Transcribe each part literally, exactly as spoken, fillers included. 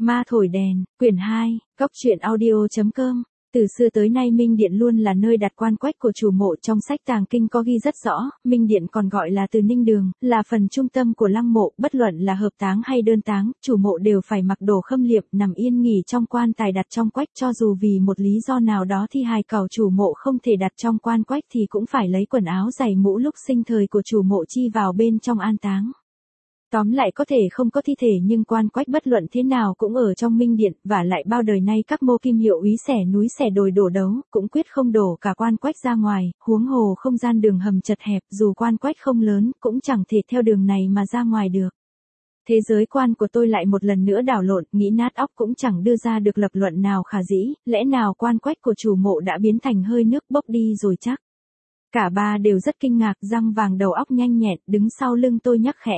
Ma thổi đèn, quyển hai, góc truyện audio.com. Từ xưa tới nay Minh Điện luôn là nơi đặt quan quách của chủ mộ. Trong sách tàng kinh có ghi rất rõ, Minh Điện còn gọi là Từ Ninh Đường, là phần trung tâm của lăng mộ. Bất luận là hợp táng hay đơn táng, chủ mộ đều phải mặc đồ khâm liệm, nằm yên nghỉ trong quan tài đặt trong quách. Cho dù vì một lý do nào đó thi hài cẩu chủ mộ không thể đặt trong quan quách thì cũng phải lấy quần áo giày mũ lúc sinh thời của chủ mộ chi vào bên trong an táng. Tóm lại có thể không có thi thể nhưng quan quách bất luận thế nào cũng ở trong Minh Điện, và lại bao đời nay các mô kim hiệu úy xẻ núi xẻ đồi đổ đấu, cũng quyết không đổ cả quan quách ra ngoài, huống hồ không gian đường hầm chật hẹp, dù quan quách không lớn, cũng chẳng thể theo đường này mà ra ngoài được. Thế giới quan của tôi lại một lần nữa đảo lộn, nghĩ nát óc cũng chẳng đưa ra được lập luận nào khả dĩ, lẽ nào quan quách của chủ mộ đã biến thành hơi nước bốc đi rồi chắc. Cả ba đều rất kinh ngạc, răng vàng đầu óc nhanh nhẹn, đứng sau lưng tôi nhắc khẽ.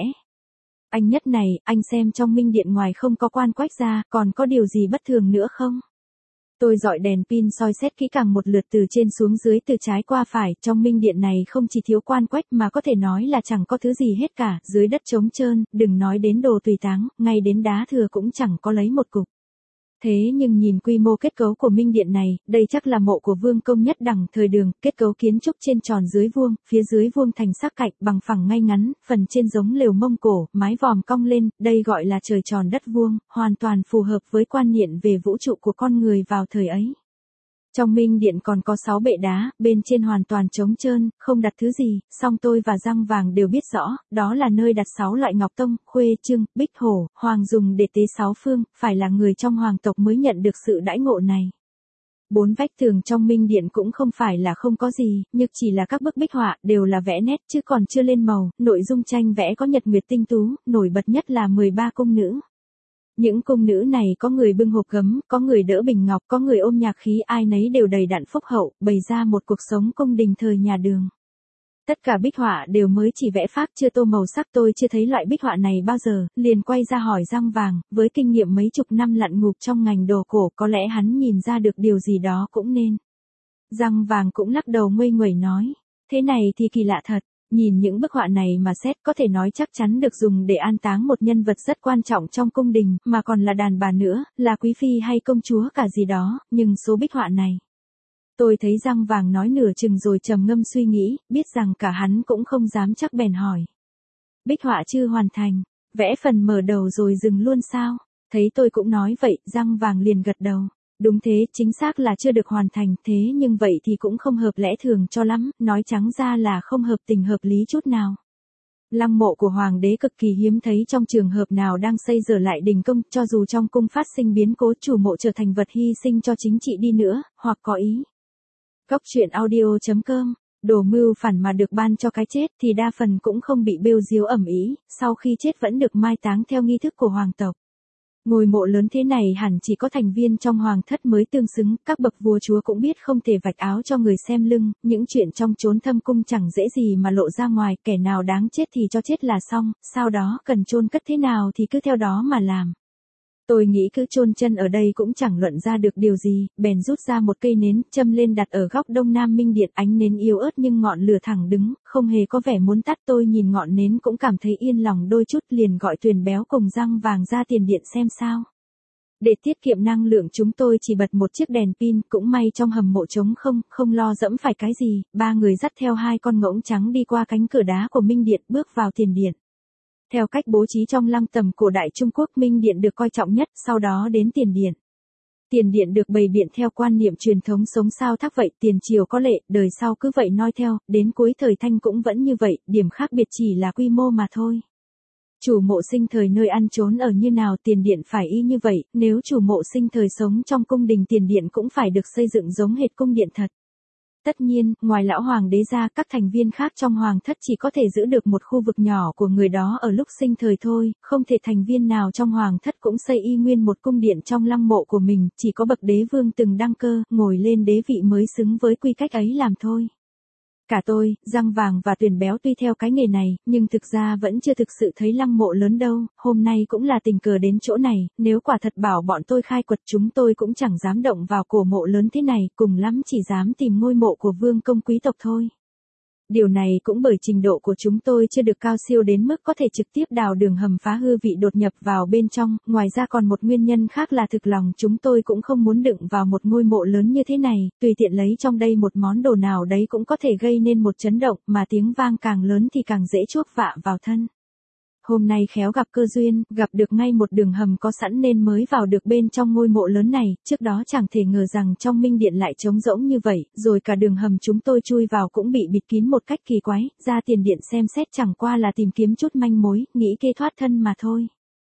Anh Nhất này, anh xem trong Minh Điện ngoài không có quan quách ra, còn có điều gì bất thường nữa không? Tôi dọi đèn pin soi xét kỹ càng một lượt từ trên xuống dưới từ trái qua phải, trong Minh Điện này không chỉ thiếu quan quách mà có thể nói là chẳng có thứ gì hết cả, dưới đất trống trơn, đừng nói đến đồ tùy táng, ngay đến đá thừa cũng chẳng có lấy một cục. Thế nhưng nhìn quy mô kết cấu của Minh Điện này, đây chắc là mộ của Vương Công Nhất Đằng thời Đường, kết cấu kiến trúc trên tròn dưới vuông, phía dưới vuông thành sắc cạnh, bằng phẳng ngay ngắn, phần trên giống lều Mông Cổ, mái vòm cong lên, đây gọi là trời tròn đất vuông, hoàn toàn phù hợp với quan niệm về vũ trụ của con người vào thời ấy. Trong Minh Điện còn có sáu bệ đá, bên trên hoàn toàn trống trơn, không đặt thứ gì, song tôi và răng vàng đều biết rõ, đó là nơi đặt sáu loại ngọc tông, khuê, trưng, bích hổ, hoàng dùng để tế sáu phương, phải là người trong hoàng tộc mới nhận được sự đãi ngộ này. Bốn vách tường trong Minh Điện cũng không phải là không có gì, nhưng chỉ là các bức bích họa, đều là vẽ nét chứ còn chưa lên màu, nội dung tranh vẽ có nhật nguyệt tinh tú, nổi bật nhất là mười ba cung nữ. Những cung nữ này có người bưng hộp gấm, có người đỡ bình ngọc, có người ôm nhạc khí, ai nấy đều đầy đặn phúc hậu, bày ra một cuộc sống cung đình thời nhà Đường. Tất cả bích họa đều mới chỉ vẽ phác chưa tô màu sắc, tôi chưa thấy loại bích họa này bao giờ, liền quay ra hỏi răng vàng, với kinh nghiệm mấy chục năm lặn ngụp trong ngành đồ cổ, có lẽ hắn nhìn ra được điều gì đó cũng nên. Răng vàng cũng lắc đầu nguây nguẩy nói, thế này thì kỳ lạ thật. Nhìn những bức họa này mà xét có thể nói chắc chắn được dùng để an táng một nhân vật rất quan trọng trong cung đình, mà còn là đàn bà nữa, là quý phi hay công chúa cả gì đó, nhưng số bích họa này. Tôi thấy răng vàng nói nửa chừng rồi trầm ngâm suy nghĩ, biết rằng cả hắn cũng không dám chắc bèn hỏi. Bích họa chưa hoàn thành, vẽ phần mở đầu rồi dừng luôn sao? Thấy tôi cũng nói vậy, răng vàng liền gật đầu. Đúng thế, chính xác là chưa được hoàn thành, thế nhưng vậy thì cũng không hợp lẽ thường cho lắm, nói trắng ra là không hợp tình hợp lý chút nào. Lăng mộ của hoàng đế cực kỳ hiếm thấy trong trường hợp nào đang xây dở lại đình công, cho dù trong cung phát sinh biến cố chủ mộ trở thành vật hy sinh cho chính trị đi nữa, hoặc có ý. Góc truyện audio.com, đồ mưu phản mà được ban cho cái chết thì đa phần cũng không bị bêu diếu ẩm ý, sau khi chết vẫn được mai táng theo nghi thức của hoàng tộc. Ngôi mộ lớn thế này hẳn chỉ có thành viên trong hoàng thất mới tương xứng, các bậc vua chúa cũng biết không thể vạch áo cho người xem lưng, những chuyện trong chốn thâm cung chẳng dễ gì mà lộ ra ngoài, kẻ nào đáng chết thì cho chết là xong, sau đó cần chôn cất thế nào thì cứ theo đó mà làm. Tôi nghĩ cứ chôn chân ở đây cũng chẳng luận ra được điều gì, bèn rút ra một cây nến, châm lên đặt ở góc đông nam Minh Điện, ánh nến yếu ớt nhưng ngọn lửa thẳng đứng, không hề có vẻ muốn tắt. Tôi nhìn ngọn nến cũng cảm thấy yên lòng đôi chút, liền gọi Tuyền Béo cùng răng vàng ra tiền điện xem sao. Để tiết kiệm năng lượng chúng tôi chỉ bật một chiếc đèn pin, cũng may trong hầm mộ trống không, không lo dẫm phải cái gì, ba người dắt theo hai con ngỗng trắng đi qua cánh cửa đá của Minh Điện, bước vào tiền điện. Theo cách bố trí trong lăng tầm cổ đại Trung Quốc, Minh Điện được coi trọng nhất, sau đó đến tiền điện. Tiền điện được bày biện theo quan niệm truyền thống sống sao thác vậy, tiền triều có lệ, đời sau cứ vậy noi theo, đến cuối thời Thanh cũng vẫn như vậy, điểm khác biệt chỉ là quy mô mà thôi. Chủ mộ sinh thời nơi ăn trốn ở như nào, tiền điện phải y như vậy, nếu chủ mộ sinh thời sống trong cung đình, tiền điện cũng phải được xây dựng giống hệt cung điện thật. Tất nhiên, ngoài lão hoàng đế ra, các thành viên khác trong hoàng thất chỉ có thể giữ được một khu vực nhỏ của người đó ở lúc sinh thời thôi, không thể thành viên nào trong hoàng thất cũng xây y nguyên một cung điện trong lăng mộ của mình, chỉ có bậc đế vương từng đăng cơ, ngồi lên đế vị mới xứng với quy cách ấy làm thôi. Cả tôi, răng vàng và Tuyền Béo tuy theo cái nghề này, nhưng thực ra vẫn chưa thực sự thấy lăng mộ lớn đâu, hôm nay cũng là tình cờ đến chỗ này, nếu quả thật bảo bọn tôi khai quật chúng tôi cũng chẳng dám động vào cổ mộ lớn thế này, cùng lắm chỉ dám tìm ngôi mộ của vương công quý tộc thôi. Điều này cũng bởi trình độ của chúng tôi chưa được cao siêu đến mức có thể trực tiếp đào đường hầm phá hư vị đột nhập vào bên trong, ngoài ra còn một nguyên nhân khác là thực lòng chúng tôi cũng không muốn đựng vào một ngôi mộ lớn như thế này, tùy tiện lấy trong đây một món đồ nào đấy cũng có thể gây nên một chấn động, mà tiếng vang càng lớn thì càng dễ chuốc vạ vào thân. Hôm nay khéo gặp cơ duyên, gặp được ngay một đường hầm có sẵn nên mới vào được bên trong ngôi mộ lớn này, trước đó chẳng thể ngờ rằng trong minh điện lại trống rỗng như vậy, rồi cả đường hầm chúng tôi chui vào cũng bị bịt kín một cách kỳ quái, ra tiền điện xem xét chẳng qua là tìm kiếm chút manh mối, nghĩ kê thoát thân mà thôi.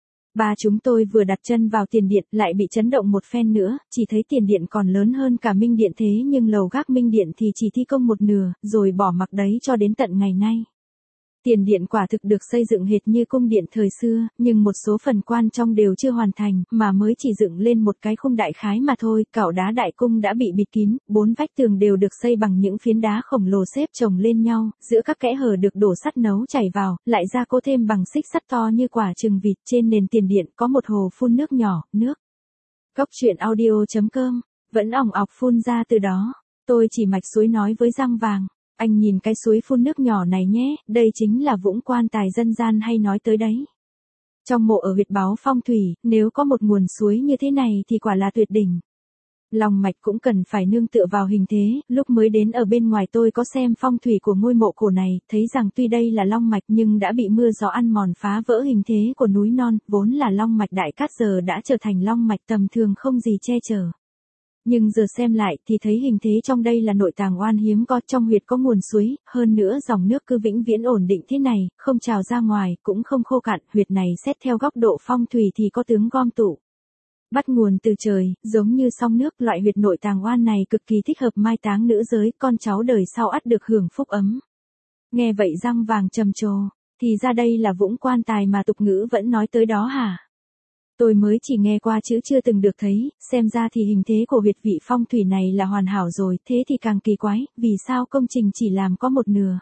Ba chúng tôi vừa đặt chân vào tiền điện lại bị chấn động một phen nữa, chỉ thấy tiền điện còn lớn hơn cả minh điện thế nhưng lầu gác minh điện thì chỉ thi công một nửa, rồi bỏ mặc đấy cho đến tận ngày nay. Tiền điện quả thực được xây dựng hệt như cung điện thời xưa, nhưng một số phần quan trong đều chưa hoàn thành, mà mới chỉ dựng lên một cái khung đại khái mà thôi, cạo đá đại cung đã bị bịt kín, bốn vách tường đều được xây bằng những phiến đá khổng lồ xếp chồng lên nhau, giữa các kẽ hở được đổ sắt nấu chảy vào, lại gia cố thêm bằng xích sắt to như quả chừng vịt, trên nền tiền điện có một hồ phun nước nhỏ, nước. Cốc truyện audio chấm com, vẫn ỏng ọc phun ra từ đó, tôi chỉ mạch suối nói với răng vàng. Anh nhìn cái suối phun nước nhỏ này nhé, đây chính là vũng quan tài dân gian hay nói tới đấy. Trong mộ ở huyệt Báo Phong Thủy, nếu có một nguồn suối như thế này thì quả là tuyệt đỉnh. Lòng mạch cũng cần phải nương tựa vào hình thế, lúc mới đến ở bên ngoài tôi có xem phong thủy của ngôi mộ cổ này, thấy rằng tuy đây là long mạch nhưng đã bị mưa gió ăn mòn phá vỡ hình thế của núi non, vốn là long mạch đại cát giờ đã trở thành long mạch tầm thường không gì che chở. Nhưng giờ xem lại thì thấy hình thế trong đây là nội tàng oan hiếm có, trong huyệt có nguồn suối, hơn nữa dòng nước cứ vĩnh viễn ổn định thế này, không trào ra ngoài, cũng không khô cạn, huyệt này xét theo góc độ phong thủy thì có tướng gom tụ. Bắt nguồn từ trời, giống như sông nước, loại huyệt nội tàng oan này cực kỳ thích hợp mai táng nữ giới, con cháu đời sau ắt được hưởng phúc ấm. Nghe vậy răng vàng trầm trồ, thì ra đây là vũng quan tài mà tục ngữ vẫn nói tới đó hả? Tôi mới chỉ nghe qua chứ chưa từng được thấy, xem ra thì hình thế của huyệt vị phong thủy này là hoàn hảo rồi, thế thì càng kỳ quái, vì sao công trình chỉ làm có một nửa.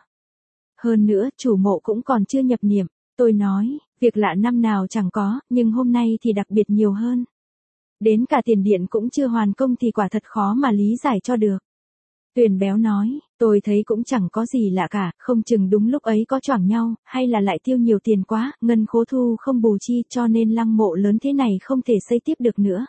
Hơn nữa, chủ mộ cũng còn chưa nhập niệm, tôi nói, việc lạ năm nào chẳng có, nhưng hôm nay thì đặc biệt nhiều hơn. Đến cả tiền điện cũng chưa hoàn công thì quả thật khó mà lý giải cho được. Tuyền béo nói, tôi thấy cũng chẳng có gì lạ cả, không chừng đúng lúc ấy có choảng nhau, hay là lại tiêu nhiều tiền quá, ngân khố thu không bù chi cho nên lăng mộ lớn thế này không thể xây tiếp được nữa.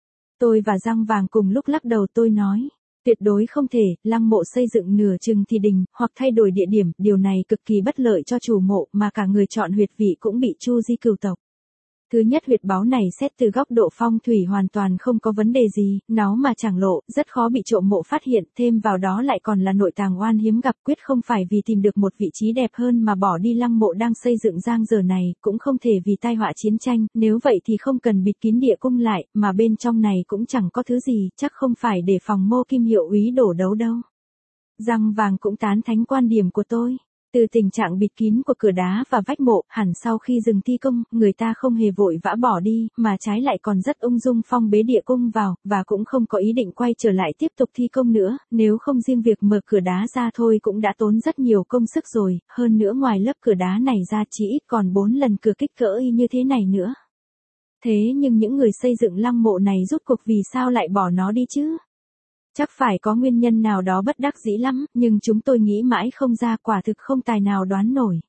Tôi và răng vàng cùng lúc lắc đầu, tôi nói, tuyệt đối không thể, lăng mộ xây dựng nửa chừng thì đình, hoặc thay đổi địa điểm, điều này cực kỳ bất lợi cho chủ mộ mà cả người chọn huyệt vị cũng bị chu di cửu tộc. Thứ nhất, huyệt báu này xét từ góc độ phong thủy hoàn toàn không có vấn đề gì, nó mà chẳng lộ, rất khó bị trộm mộ phát hiện, thêm vào đó lại còn là nội tàng oan hiếm gặp, quyết không phải vì tìm được một vị trí đẹp hơn mà bỏ đi lăng mộ đang xây dựng giang dở này, cũng không thể vì tai họa chiến tranh, nếu vậy thì không cần bịt kín địa cung lại, mà bên trong này cũng chẳng có thứ gì, chắc không phải để phòng Mô Kim Hiệu úy đổ đấu đâu. Răng vàng cũng tán thánh quan điểm của tôi. Từ tình trạng bịt kín của cửa đá và vách mộ, hẳn sau khi dừng thi công, người ta không hề vội vã bỏ đi, mà trái lại còn rất ung dung phong bế địa cung vào, và cũng không có ý định quay trở lại tiếp tục thi công nữa, nếu không riêng việc mở cửa đá ra thôi cũng đã tốn rất nhiều công sức rồi, hơn nữa ngoài lớp cửa đá này ra chỉ ít còn bốn lần cửa kích cỡ y như thế này nữa. Thế nhưng những người xây dựng lăng mộ này rốt cuộc vì sao lại bỏ nó đi chứ? Chắc phải có nguyên nhân nào đó bất đắc dĩ lắm, nhưng chúng tôi nghĩ mãi không ra, quả thực không tài nào đoán nổi.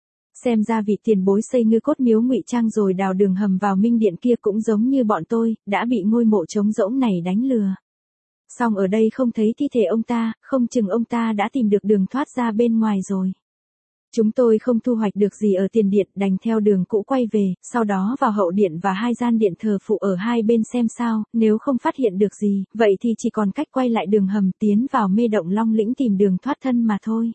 Xem ra vị tiền bối xây ngư cốt miếu ngụy trang rồi đào đường hầm vào minh điện kia cũng giống như bọn tôi, đã bị ngôi mộ trống rỗng này đánh lừa. Song ở đây không thấy thi thể ông ta, không chừng ông ta đã tìm được đường thoát ra bên ngoài rồi. Chúng tôi không thu hoạch được gì ở tiền điện, đành theo đường cũ quay về, sau đó vào hậu điện và hai gian điện thờ phụ ở hai bên xem sao, nếu không phát hiện được gì, vậy thì chỉ còn cách quay lại đường hầm tiến vào mê động Long Lĩnh tìm đường thoát thân mà thôi.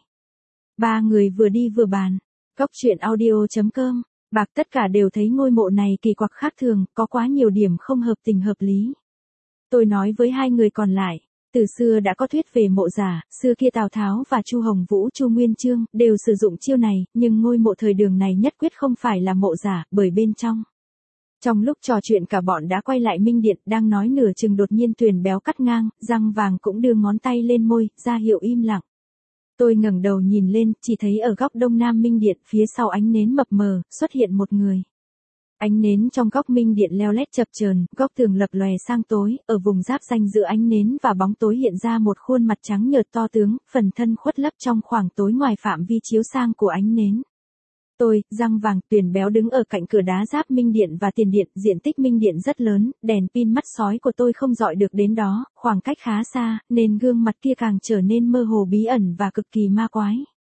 Ba người vừa đi vừa bàn. Cốc truyện audio chấm com, bạc tất cả đều thấy ngôi mộ này kỳ quặc khác thường, có quá nhiều điểm không hợp tình hợp lý. Tôi nói với hai người còn lại. Từ xưa đã có thuyết về mộ giả, xưa kia Tào Tháo và Chu Hồng Vũ, Chu Nguyên Chương đều sử dụng chiêu này, nhưng ngôi mộ thời Đường này nhất quyết không phải là mộ giả, bởi bên trong. Trong lúc trò chuyện cả bọn đã quay lại minh điện, đang nói nửa chừng đột nhiên Tuyền béo cắt ngang, răng vàng cũng đưa ngón tay lên môi, ra hiệu im lặng. Tôi ngẩng đầu nhìn lên, chỉ thấy ở góc đông nam minh điện, phía sau ánh nến mập mờ, xuất hiện một người. Ánh nến trong góc minh điện leo lét chập chờn, góc tường lập lòe sang tối, ở vùng giáp ranh giữa ánh nến và bóng tối hiện ra một khuôn mặt trắng nhợt to tướng, phần thân khuất lấp trong khoảng tối ngoài phạm vi chiếu sang của ánh nến. Tôi, răng vàng, Tuyền béo đứng ở cạnh cửa đá giáp minh điện và tiền điện, diện tích minh điện rất lớn, đèn pin mắt sói của tôi không dọi được đến đó, khoảng cách khá xa, nên gương mặt kia càng trở nên mơ hồ bí ẩn và cực kỳ ma quái.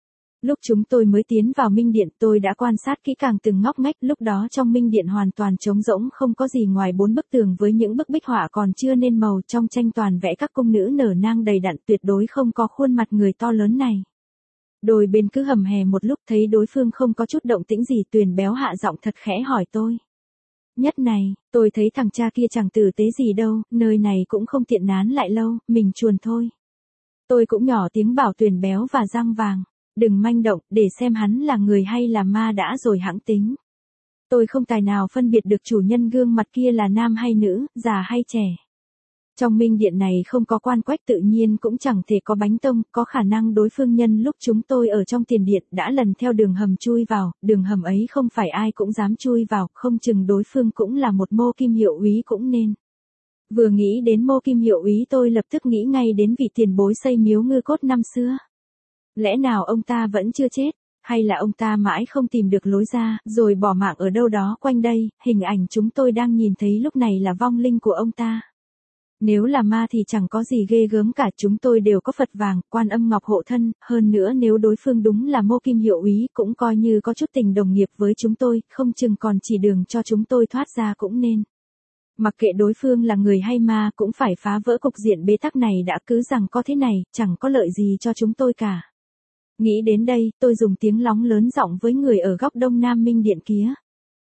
Lúc chúng tôi mới tiến vào minh điện, tôi đã quan sát kỹ càng từng ngóc ngách, lúc đó trong minh điện hoàn toàn trống rỗng, không có gì ngoài bốn bức tường với những bức bích họa còn chưa nên màu, trong tranh toàn vẽ các cung nữ nở nang đầy đặn, tuyệt đối không có khuôn mặt người to lớn này. Đôi bên cứ hầm hè một lúc, thấy đối phương không có chút động tĩnh gì, Tuyền béo hạ giọng thật khẽ hỏi tôi. Nhất này, tôi thấy thằng cha kia chẳng tử tế gì đâu, nơi này cũng không tiện nán lại lâu, mình chuồn thôi. Tôi cũng nhỏ tiếng bảo Tuyền béo và răng vàng, đừng manh động, để xem hắn là người hay là ma đã rồi hãng tính. Tôi không tài nào phân biệt được chủ nhân gương mặt kia là nam hay nữ, già hay trẻ. Trong minh điện này không có quan quách, tự nhiên cũng chẳng thể có bánh tông, có khả năng đối phương nhân lúc chúng tôi ở trong tiền điện đã lần theo đường hầm chui vào, đường hầm ấy không phải ai cũng dám chui vào, không chừng đối phương cũng là một Mô Kim hiệu úy cũng nên. Vừa nghĩ đến Mô Kim hiệu úy tôi lập tức nghĩ ngay đến vị tiền bối xây miếu ngư cốt năm xưa. Lẽ nào ông ta vẫn chưa chết, hay là ông ta mãi không tìm được lối ra, rồi bỏ mạng ở đâu đó quanh đây, hình ảnh chúng tôi đang nhìn thấy lúc này là vong linh của ông ta. Nếu là ma thì chẳng có gì ghê gớm cả, chúng tôi đều có Phật vàng, Quan Âm Ngọc hộ thân, hơn nữa nếu đối phương đúng là Mô Kim hiệu úy cũng coi như có chút tình đồng nghiệp với chúng tôi, không chừng còn chỉ đường cho chúng tôi thoát ra cũng nên. Mặc kệ đối phương là người hay ma cũng phải phá vỡ cục diện bế tắc này đã, cứ rằng có thế này, chẳng có lợi gì cho chúng tôi cả. Nghĩ đến đây, tôi dùng tiếng lóng lớn giọng với người ở góc đông nam minh điện kia.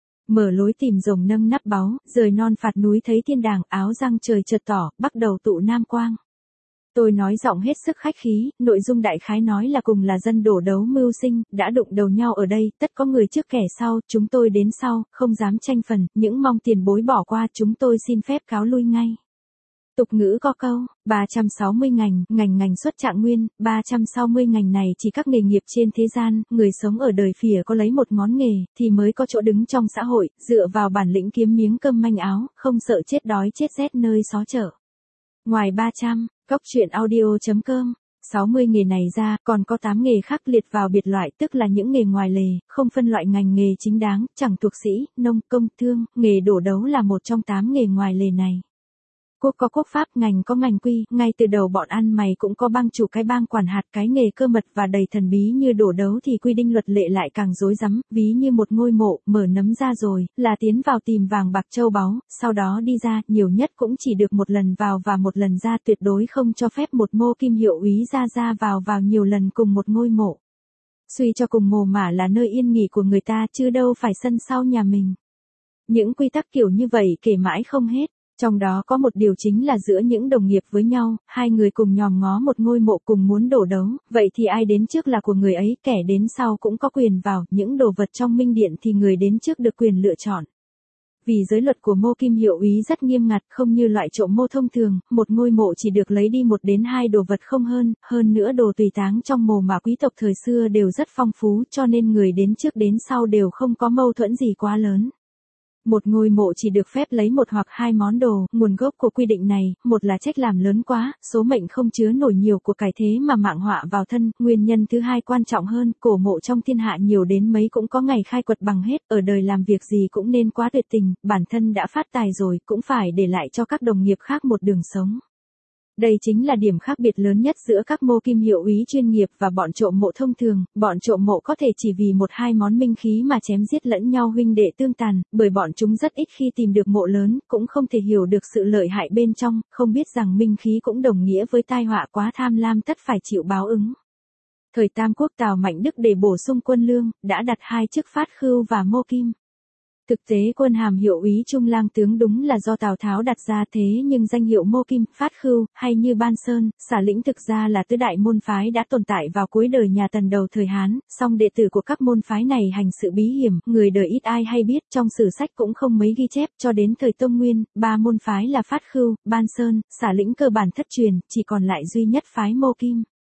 Mở lối tìm rồng nâng nắp báu, rời non phạt núi thấy thiên đàng, áo răng trời chợt tỏ, bắt đầu tụ nam quang. Tôi nói giọng hết sức khách khí, nội dung đại khái nói là cùng là dân đổ đấu mưu sinh, đã đụng đầu nhau ở đây, tất có người trước kẻ sau, chúng tôi đến sau, không dám tranh phần, những mong tiền bối bỏ qua, chúng tôi xin phép cáo lui ngay. Tục ngữ có câu, ba trăm sáu mươi ngành, ngành ngành xuất trạng nguyên, ba trăm sáu mươi ngành này chỉ các nghề nghiệp trên thế gian, người sống ở đời phìa có lấy một ngón nghề, thì mới có chỗ đứng trong xã hội, dựa vào bản lĩnh kiếm miếng cơm manh áo, không sợ chết đói chết rét nơi xó chợ. Ngoài ba trăm, Cốc truyện audio chấm com, sáu mươi nghề này ra, còn có tám nghề khác liệt vào biệt loại, tức là những nghề ngoài lề, không phân loại ngành nghề chính đáng, chẳng thuộc sĩ, nông, công, thương, nghề đổ đấu là một trong tám nghề ngoài lề này. Quốc có quốc pháp, ngành có ngành quy, ngay từ đầu bọn ăn mày cũng có bang chủ cái bang quản hạt, cái nghề cơ mật và đầy thần bí như đổ đấu thì quy định luật lệ lại càng rối rắm, ví như một ngôi mộ, mở nấm ra rồi, là tiến vào tìm vàng bạc châu báu, sau đó đi ra, nhiều nhất cũng chỉ được một lần vào và một lần ra, tuyệt đối không cho phép một Mô Kim hiệu úy ra ra vào vào nhiều lần cùng một ngôi mộ. Suy cho cùng mồ mả là nơi yên nghỉ của người ta chứ đâu phải sân sau nhà mình. Những quy tắc kiểu như vậy kể mãi không hết. Trong đó có một điều chính là giữa những đồng nghiệp với nhau, hai người cùng nhòm ngó một ngôi mộ cùng muốn đổ đấu, vậy thì ai đến trước là của người ấy, kẻ đến sau cũng có quyền vào, những đồ vật trong minh điện thì người đến trước được quyền lựa chọn. Vì giới luật của Mô Kim hiệu úy rất nghiêm ngặt, không như loại trộm mộ thông thường, một ngôi mộ chỉ được lấy đi một đến hai đồ vật không hơn, hơn nữa đồ tùy táng trong mồ mà quý tộc thời xưa đều rất phong phú, cho nên người đến trước đến sau đều không có mâu thuẫn gì quá lớn. Một ngôi mộ chỉ được phép lấy một hoặc hai món đồ, nguồn gốc của quy định này, một là trách làm lớn quá, số mệnh không chứa nổi nhiều của cải thế mà mạng họa vào thân, nguyên nhân thứ hai quan trọng hơn, cổ mộ trong thiên hạ nhiều đến mấy cũng có ngày khai quật bằng hết, ở đời làm việc gì cũng nên quá tuyệt tình, bản thân đã phát tài rồi, cũng phải để lại cho các đồng nghiệp khác một đường sống. Đây chính là điểm khác biệt lớn nhất giữa các Mô Kim hiệu úy chuyên nghiệp và bọn trộm mộ thông thường, bọn trộm mộ có thể chỉ vì một hai món minh khí mà chém giết lẫn nhau huynh đệ tương tàn, bởi bọn chúng rất ít khi tìm được mộ lớn, cũng không thể hiểu được sự lợi hại bên trong, không biết rằng minh khí cũng đồng nghĩa với tai họa, quá tham lam tất phải chịu báo ứng. Thời Tam Quốc Tào Mạnh Đức để bổ sung quân lương, đã đặt hai chức Phát Khưu và Mô Kim. Thực tế quân hàm hiệu úy trung lang tướng đúng là do Tào Tháo đặt ra, thế nhưng danh hiệu Mô Kim, Phát Khưu, hay như Ban Sơn, Xả Lĩnh thực ra là tứ đại môn phái đã tồn tại vào cuối đời nhà Tần đầu thời Hán, song đệ tử của các môn phái này hành sự bí hiểm, người đời ít ai hay biết, trong sử sách cũng không mấy ghi chép, cho đến thời Tông Nguyên, ba môn phái là Phát Khưu, Ban Sơn, Xả Lĩnh cơ bản thất truyền, chỉ còn lại duy nhất phái Mô Kim.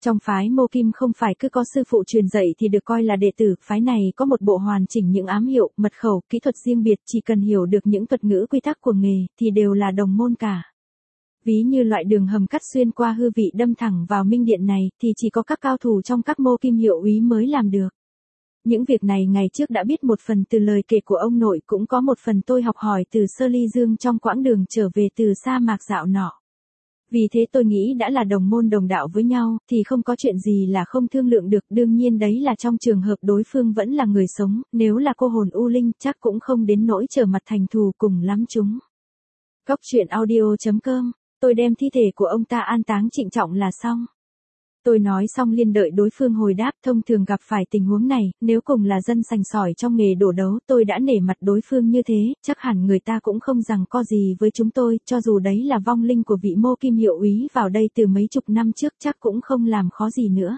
Trong phái Mô Kim không phải cứ có sư phụ truyền dạy thì được coi là đệ tử, phái này có một bộ hoàn chỉnh những ám hiệu, mật khẩu, kỹ thuật riêng biệt, chỉ cần hiểu được những thuật ngữ quy tắc của nghề thì đều là đồng môn cả. Ví như loại đường hầm cắt xuyên qua hư vị đâm thẳng vào minh điện này thì chỉ có các cao thủ trong các Mô Kim hiệu úy mới làm được. Những việc này ngày trước đã biết một phần từ lời kể của ông nội, cũng có một phần tôi học hỏi từ Sơ Ly Dương trong quãng đường trở về từ sa mạc dạo nọ. Vì thế tôi nghĩ đã là đồng môn đồng đạo với nhau, thì không có chuyện gì là không thương lượng được, đương nhiên đấy là trong trường hợp đối phương vẫn là người sống, nếu là cô hồn u linh chắc cũng không đến nỗi trở mặt thành thù cùng lắm chúng. Cóc truyện audio chấm com, tôi đem thi thể của ông ta an táng trịnh trọng là xong. Tôi nói xong liền đợi đối phương hồi đáp. Thông thường gặp phải tình huống này, nếu cùng là dân sành sỏi trong nghề đổ đấu, tôi đã nể mặt đối phương như thế, chắc hẳn người ta cũng không giằng co gì với chúng tôi, cho dù đấy là vong linh của vị Mô Kim hiệu úy vào đây từ mấy chục năm trước chắc cũng không làm khó gì nữa.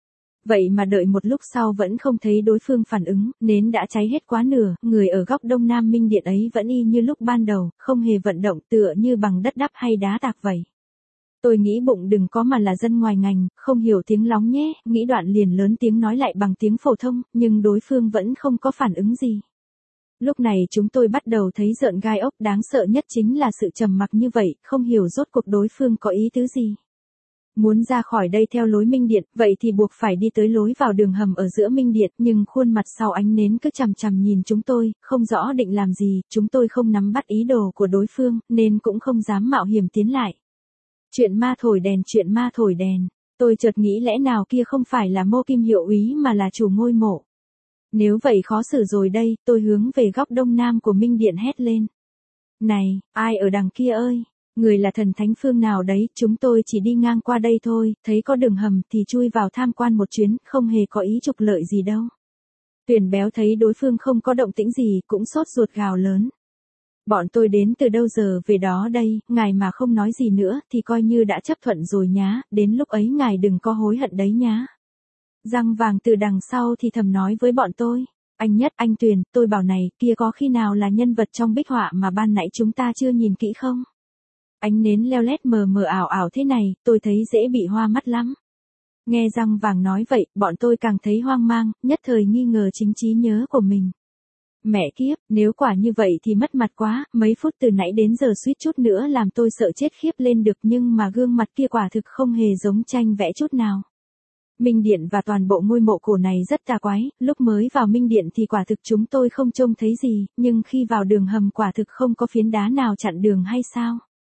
Vậy mà đợi một lúc sau vẫn không thấy đối phương phản ứng, nến đã cháy hết quá nửa, người ở góc đông nam minh điện ấy vẫn y như lúc ban đầu, không hề vận động, tựa như bằng đất đắp hay đá tạc vậy. Tôi nghĩ bụng đừng có mà là dân ngoài ngành, không hiểu tiếng lóng nhé, nghĩ đoạn liền lớn tiếng nói lại bằng tiếng phổ thông, nhưng đối phương vẫn không có phản ứng gì. Lúc này chúng tôi bắt đầu thấy rợn gai ốc, đáng sợ nhất chính là sự trầm mặc như vậy, không hiểu rốt cuộc đối phương có ý tứ gì. Muốn ra khỏi đây theo lối minh điện, vậy thì buộc phải đi tới lối vào đường hầm ở giữa minh điện, nhưng khuôn mặt sau ánh nến cứ chằm chằm nhìn chúng tôi, không rõ định làm gì, chúng tôi không nắm bắt ý đồ của đối phương, nên cũng không dám mạo hiểm tiến lại. Chuyện ma thổi đèn, chuyện ma thổi đèn, tôi chợt nghĩ lẽ nào kia không phải là Mô Kim hiệu úy mà là chủ ngôi mộ. Nếu vậy khó xử rồi đây, tôi hướng về góc đông nam của minh điện hét lên. Này, ai ở đằng kia ơi? Người là thần thánh phương nào đấy, chúng tôi chỉ đi ngang qua đây thôi, thấy có đường hầm thì chui vào tham quan một chuyến, không hề có ý trục lợi gì đâu. Tuyển béo thấy đối phương không có động tĩnh gì, cũng sốt ruột gào lớn. Bọn tôi đến từ đâu giờ về đó đây, ngài mà không nói gì nữa thì coi như đã chấp thuận rồi nhá, đến lúc ấy ngài đừng có hối hận đấy nhá. Răng vàng từ đằng sau thì thầm nói với bọn tôi. Anh Nhất, anh Tuyền, tôi bảo này, kia có khi nào là nhân vật trong bích họa mà ban nãy chúng ta chưa nhìn kỹ không? Ánh nến leo lét mờ mờ ảo ảo thế này, tôi thấy dễ bị hoa mắt lắm. Nghe răng vàng nói vậy, bọn tôi càng thấy hoang mang, nhất thời nghi ngờ chính trí nhớ của mình. Mẹ kiếp, nếu quả như vậy thì mất mặt quá, mấy phút từ nãy đến giờ suýt chút nữa làm tôi sợ chết khiếp lên được, nhưng mà gương mặt kia quả thực không hề giống tranh vẽ chút nào. Minh điện và toàn bộ ngôi mộ cổ này rất tà quái, lúc mới vào minh điện thì quả thực chúng tôi không trông thấy gì, nhưng khi vào đường hầm quả thực không có phiến đá nào chặn đường hay sao?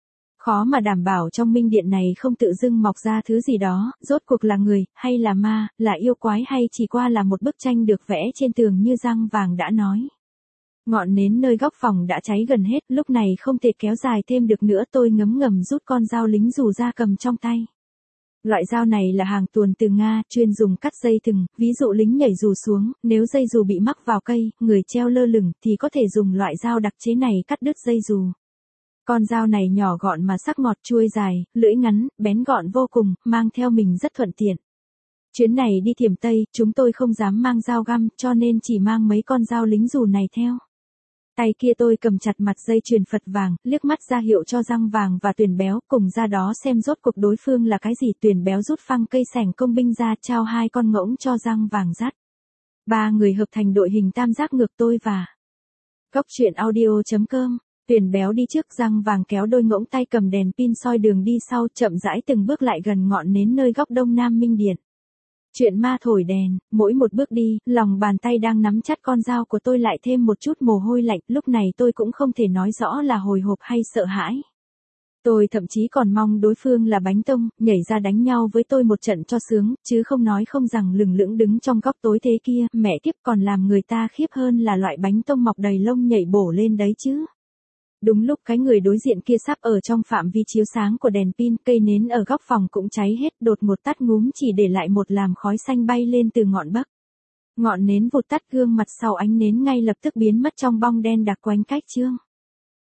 Khó mà đảm bảo trong minh điện này không tự dưng mọc ra thứ gì đó, rốt cuộc là người, hay là ma, là yêu quái hay chỉ qua là một bức tranh được vẽ trên tường như răng vàng đã nói. Ngọn nến nơi góc phòng đã cháy gần hết, lúc này không thể kéo dài thêm được nữa, tôi ngấm ngầm rút con dao lính dù ra cầm trong tay. Loại dao này là hàng tuồn từ Nga, chuyên dùng cắt dây thừng, ví dụ lính nhảy dù xuống, nếu dây dù bị mắc vào cây, người treo lơ lửng thì có thể dùng loại dao đặc chế này cắt đứt dây dù. Con dao này nhỏ gọn mà sắc ngọt, chuôi dài, lưỡi ngắn, bén gọn vô cùng, mang theo mình rất thuận tiện. Chuyến này đi Thiểm Tây, chúng tôi không dám mang dao găm, cho nên chỉ mang mấy con dao lính dù này theo. Tay kia tôi cầm chặt mặt dây chuyền Phật vàng, liếc mắt ra hiệu cho răng vàng và Tuyền béo, cùng ra đó xem rốt cuộc đối phương là cái gì. Tuyền béo rút phăng cây sẻng công binh ra, trao hai con ngỗng cho răng vàng dắt. Ba người hợp thành đội hình tam giác ngược tôi và Cóc truyện audio chấm com. Tuyền béo đi trước, răng vàng kéo đôi ngỗng, tay cầm đèn pin soi đường đi sau, chậm rãi từng bước lại gần ngọn nến nơi góc đông nam minh điện. Chuyện ma thổi đèn, mỗi một bước đi, lòng bàn tay đang nắm chặt con dao của tôi lại thêm một chút mồ hôi lạnh, lúc này tôi cũng không thể nói rõ là hồi hộp hay sợ hãi. Tôi thậm chí còn mong đối phương là bánh tông, nhảy ra đánh nhau với tôi một trận cho sướng, chứ không nói không rằng lừng lững đứng trong góc tối thế kia, mẹ kiếp, còn làm người ta khiếp hơn là loại bánh tông mọc đầy lông nhảy bổ lên đấy chứ. Đúng lúc cái người đối diện kia sắp ở trong phạm vi chiếu sáng của đèn pin, cây nến ở góc phòng cũng cháy hết, đột ngột tắt ngúm, chỉ để lại một làn khói xanh bay lên từ ngọn bắc. Ngọn nến vụt tắt, gương mặt sau ánh nến ngay lập tức biến mất trong bong đen đặc quanh cách trương.